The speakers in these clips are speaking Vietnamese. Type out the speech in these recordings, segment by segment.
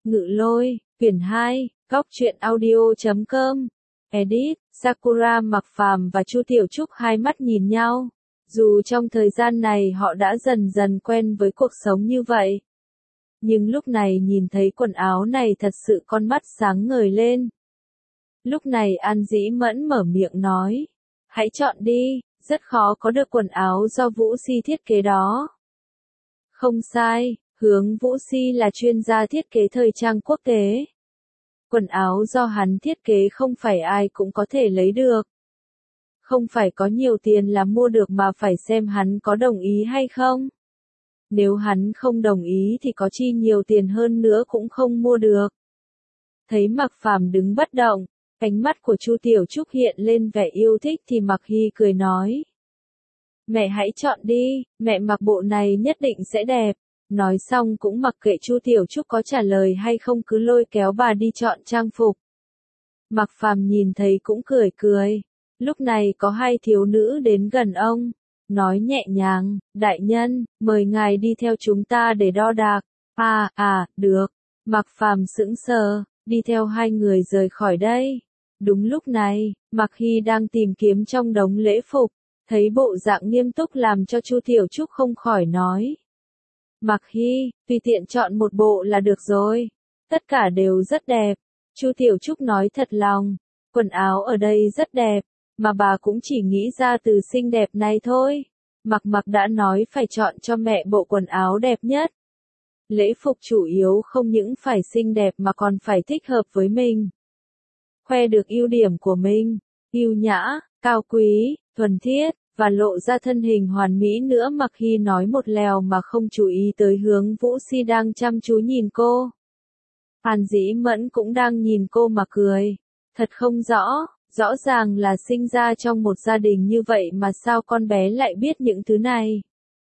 Ngự Lôi, quyển 2, Góc truyện audio.com. Edit, Sakura Mạc Phàm và Chu Tiểu Trúc hai mắt nhìn nhau. Dù trong thời gian này họ đã dần dần quen với cuộc sống như vậy. Nhưng lúc này nhìn thấy quần áo này thật sự con mắt sáng ngời lên. Lúc này An Dĩ Mẫn mở miệng nói. Hãy chọn đi, rất khó có được quần áo do Vũ Si thiết kế đó. Không sai, Hướng Vũ Si là chuyên gia thiết kế thời trang quốc tế. Quần áo do hắn thiết kế không phải ai cũng có thể lấy được. Không phải có nhiều tiền là mua được mà phải xem hắn có đồng ý hay không. Nếu hắn không đồng ý thì có chi nhiều tiền hơn nữa cũng không mua được. Thấy Mạc Phàm đứng bất động, ánh mắt của Chu Tiểu Trúc hiện lên vẻ yêu thích thì Mạc Hy cười nói. Mẹ hãy chọn đi, mẹ mặc bộ này nhất định sẽ đẹp. Nói xong cũng mặc kệ Chu Tiểu Trúc có trả lời hay không cứ lôi kéo bà đi chọn trang phục. Mạc Phàm nhìn thấy cũng cười cười. Lúc này có hai thiếu nữ đến gần ông, nói nhẹ nhàng, đại nhân, mời ngài đi theo chúng ta để đo đạc. Được. Mạc Phàm sững sờ, đi theo hai người rời khỏi đây. Đúng lúc này, Mạc Hy đang tìm kiếm trong đống lễ phục, thấy bộ dạng nghiêm túc làm cho Chu Tiểu Trúc không khỏi nói. Mạc Hy, tùy tiện chọn một bộ là được rồi. Tất cả đều rất đẹp. Chu Tiểu Trúc nói thật lòng, quần áo ở đây rất đẹp, mà bà cũng chỉ nghĩ ra từ xinh đẹp này thôi. Mạc đã nói phải chọn cho mẹ bộ quần áo đẹp nhất. Lễ phục chủ yếu không những phải xinh đẹp mà còn phải thích hợp với mình. Khoe được ưu điểm của mình, yêu nhã, cao quý, thuần khiết và lộ ra thân hình hoàn mỹ nữa. Mạc Hy nói một lèo mà không chú ý tới Hướng Vũ Si đang chăm chú nhìn cô. An Dĩ Mẫn cũng đang nhìn cô mà cười. Thật không rõ ràng là sinh ra trong một gia đình như vậy mà sao con bé lại biết những thứ này.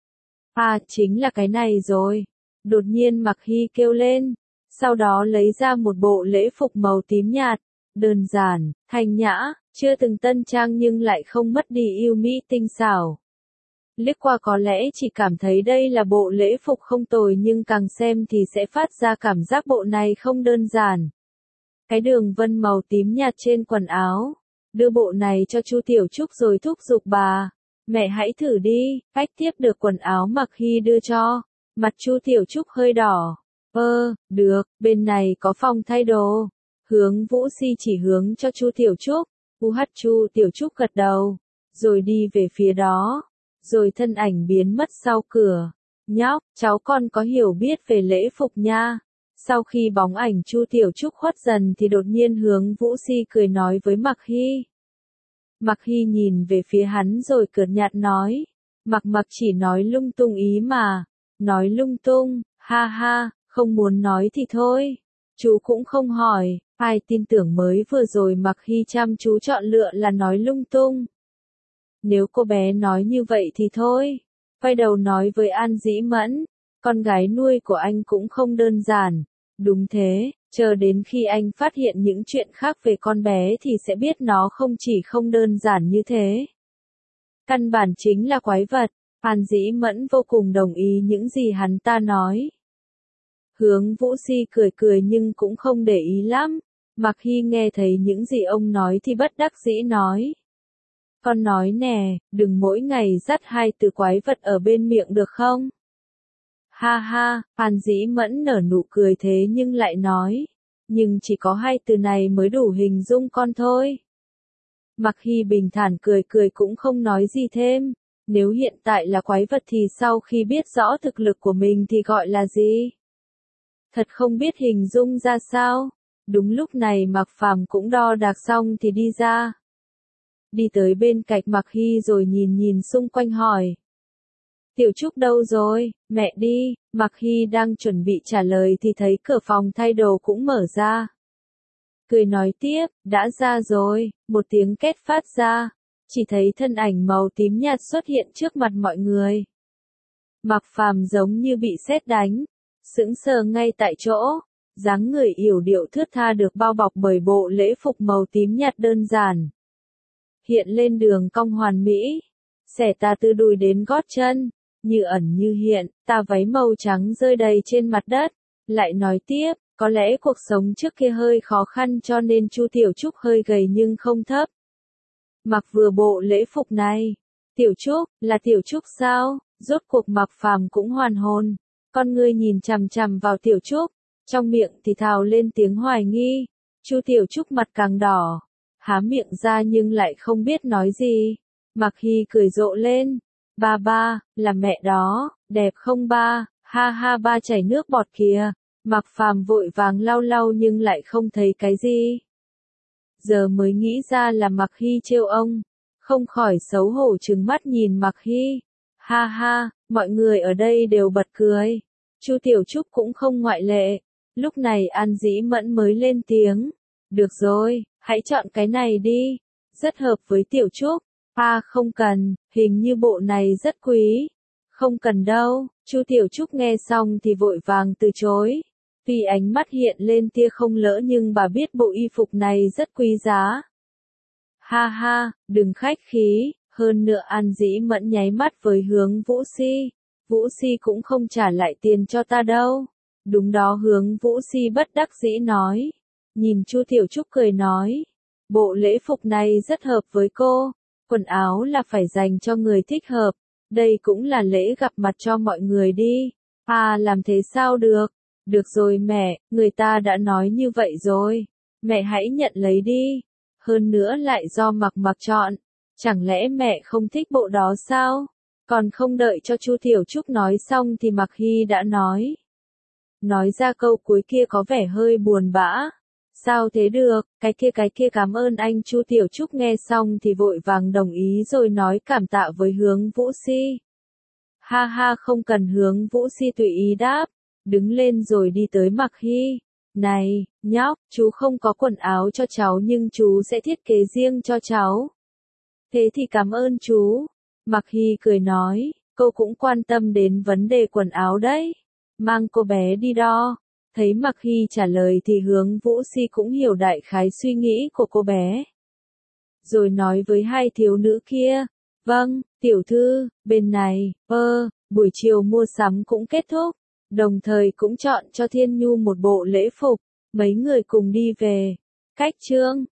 Chính là cái này rồi. Đột nhiên Mạc Hy kêu lên. Sau đó lấy ra một bộ lễ phục màu tím nhạt. Đơn giản, thanh nhã, chưa từng tân trang nhưng lại không mất đi yêu mỹ tinh xảo. Liếc qua có lẽ chỉ cảm thấy đây là bộ lễ phục không tồi nhưng càng xem thì sẽ phát ra cảm giác bộ này không đơn giản. Cái đường vân màu tím nhạt trên quần áo. Đưa bộ này cho Chu Tiểu Trúc rồi thúc giục bà. Mẹ hãy thử đi. Cách tiếp được quần áo Mạc Hy đưa cho. Mặt Chu Tiểu Trúc hơi đỏ. Được, bên này có phòng thay đồ. Hướng Vũ Si chỉ hướng cho Chu Tiểu Trúc. Chu Tiểu Trúc gật đầu. Rồi đi về phía đó. Rồi thân ảnh biến mất sau cửa. Nhóc, cháu con có hiểu biết về lễ phục nha. Sau khi bóng ảnh Chu Tiểu Trúc khuất dần thì đột nhiên Hướng Vũ Si cười nói với Mạc Hy. Mạc Hy nhìn về phía hắn rồi cợt nhạt nói. Mạc chỉ nói lung tung ý mà. Nói lung tung, ha, không muốn nói thì thôi. Chú cũng không hỏi, ai tin tưởng mới vừa rồi Mạc Hy chăm chú chọn lựa là nói lung tung. Nếu cô bé nói như vậy thì thôi. Quay đầu nói với An Dĩ Mẫn. Con gái nuôi của anh cũng không đơn giản. Đúng thế, chờ đến khi anh phát hiện những chuyện khác về con bé thì sẽ biết nó không chỉ không đơn giản như thế. Căn bản chính là quái vật. An Dĩ Mẫn vô cùng đồng ý những gì hắn ta nói. Hướng Vũ Si cười nhưng cũng không để ý lắm. Mạc Hy nghe thấy những gì ông nói thì bất đắc dĩ nói. Con nói nè, đừng mỗi ngày dắt hai từ quái vật ở bên miệng được không? Ha, An Dĩ Mẫn nở nụ cười thế nhưng lại nói. Nhưng chỉ có hai từ này mới đủ hình dung con thôi. Mạc Hy bình thản cười cũng không nói gì thêm. Nếu hiện tại là quái vật thì sau khi biết rõ thực lực của mình thì gọi là gì? Thật không biết hình dung ra sao. Đúng lúc này Mạc Phàm cũng đo đạc xong thì đi ra. Đi tới bên cạnh Mạc Hy rồi nhìn xung quanh hỏi. Tiểu Trúc đâu rồi, mẹ đi. Mạc Hy đang chuẩn bị trả lời thì thấy cửa phòng thay đồ cũng mở ra. Cười nói tiếp, đã ra rồi, một tiếng két phát ra. Chỉ thấy thân ảnh màu tím nhạt xuất hiện trước mặt mọi người. Mạc Phàm giống như bị sét đánh. Sững sờ ngay tại chỗ. Dáng người yểu điệu thướt tha được bao bọc bởi bộ lễ phục màu tím nhạt đơn giản. Hiện lên đường cong hoàn mỹ. Xẻ tà từ đùi đến gót chân. Như ẩn như hiện, tà váy màu trắng rơi đầy trên mặt đất. Lại nói tiếp, Có lẽ cuộc sống trước kia hơi khó khăn cho nên Chu Tiểu Trúc hơi gầy nhưng không thấp. Mặc vừa bộ lễ phục này. Tiểu Trúc, là Tiểu Trúc sao? Rốt cuộc Mạc Phàm cũng hoàn hồn. Con ngươi nhìn chằm chằm vào Tiểu Trúc, trong miệng thì thào lên tiếng hoài nghi. Chu Tiểu Trúc mặt càng đỏ, há miệng ra nhưng lại không biết nói gì. Mạc Hy cười rộ lên. Ba ba, là mẹ đó, đẹp không ba, ha ha ba chảy nước bọt kìa. Mạc Phàm vội vàng lau lau nhưng lại không thấy cái gì. Giờ mới nghĩ ra là Mạc Hy trêu ông, không khỏi xấu hổ trừng mắt nhìn Mạc Hy. Ha ha, mọi người ở đây đều bật cười. Chu Tiểu Trúc cũng không ngoại lệ. Lúc này An Dĩ Mẫn mới lên tiếng. Được rồi, hãy chọn cái này đi. Rất hợp với Tiểu Trúc. Không cần, hình như bộ này rất quý. Không cần đâu. Chu Tiểu Trúc nghe xong thì vội vàng từ chối. Tuy ánh mắt hiện lên tia không lỡ nhưng bà biết bộ y phục này rất quý giá. Ha ha, đừng khách khí. Hơn nữa An Dĩ Mẫn nháy mắt với Hướng Vũ Si. Vũ Si cũng không trả lại tiền cho ta đâu. Đúng đó, Hướng Vũ Si bất đắc dĩ nói. Nhìn Chu Tiểu Trúc cười nói. Bộ lễ phục này rất hợp với cô. Quần áo là phải dành cho người thích hợp. Đây cũng là lễ gặp mặt cho mọi người đi. Làm thế sao được? Được rồi mẹ, người ta đã nói như vậy rồi. Mẹ hãy nhận lấy đi. Hơn nữa lại do Mặc chọn. Chẳng lẽ mẹ không thích bộ đó sao? Còn không đợi cho Chu Tiểu Trúc nói xong thì Mạc Hy đã nói. Nói ra câu cuối kia có vẻ hơi buồn bã. Sao thế được, cái kia cảm ơn anh. Chu Tiểu Trúc nghe xong thì vội vàng đồng ý rồi nói cảm tạ với Hướng Vũ Si. Ha ha, không cần. Hướng Vũ Si tùy ý đáp, đứng lên rồi đi tới Mạc Hy. Này, nhóc, chú không có quần áo cho cháu nhưng chú sẽ thiết kế riêng cho cháu. Thế thì cảm ơn chú. Mạc Hy cười nói, cô cũng quan tâm đến vấn đề quần áo đấy. Mang cô bé đi đo. Thấy Mạc Hy trả lời thì Hướng Vũ Si cũng hiểu đại khái suy nghĩ của cô bé. Rồi nói với hai thiếu nữ kia. Vâng, tiểu thư, bên này, buổi chiều mua sắm cũng kết thúc. Đồng thời cũng chọn cho Thiên Nhu một bộ lễ phục. Mấy người cùng đi về. Cách chương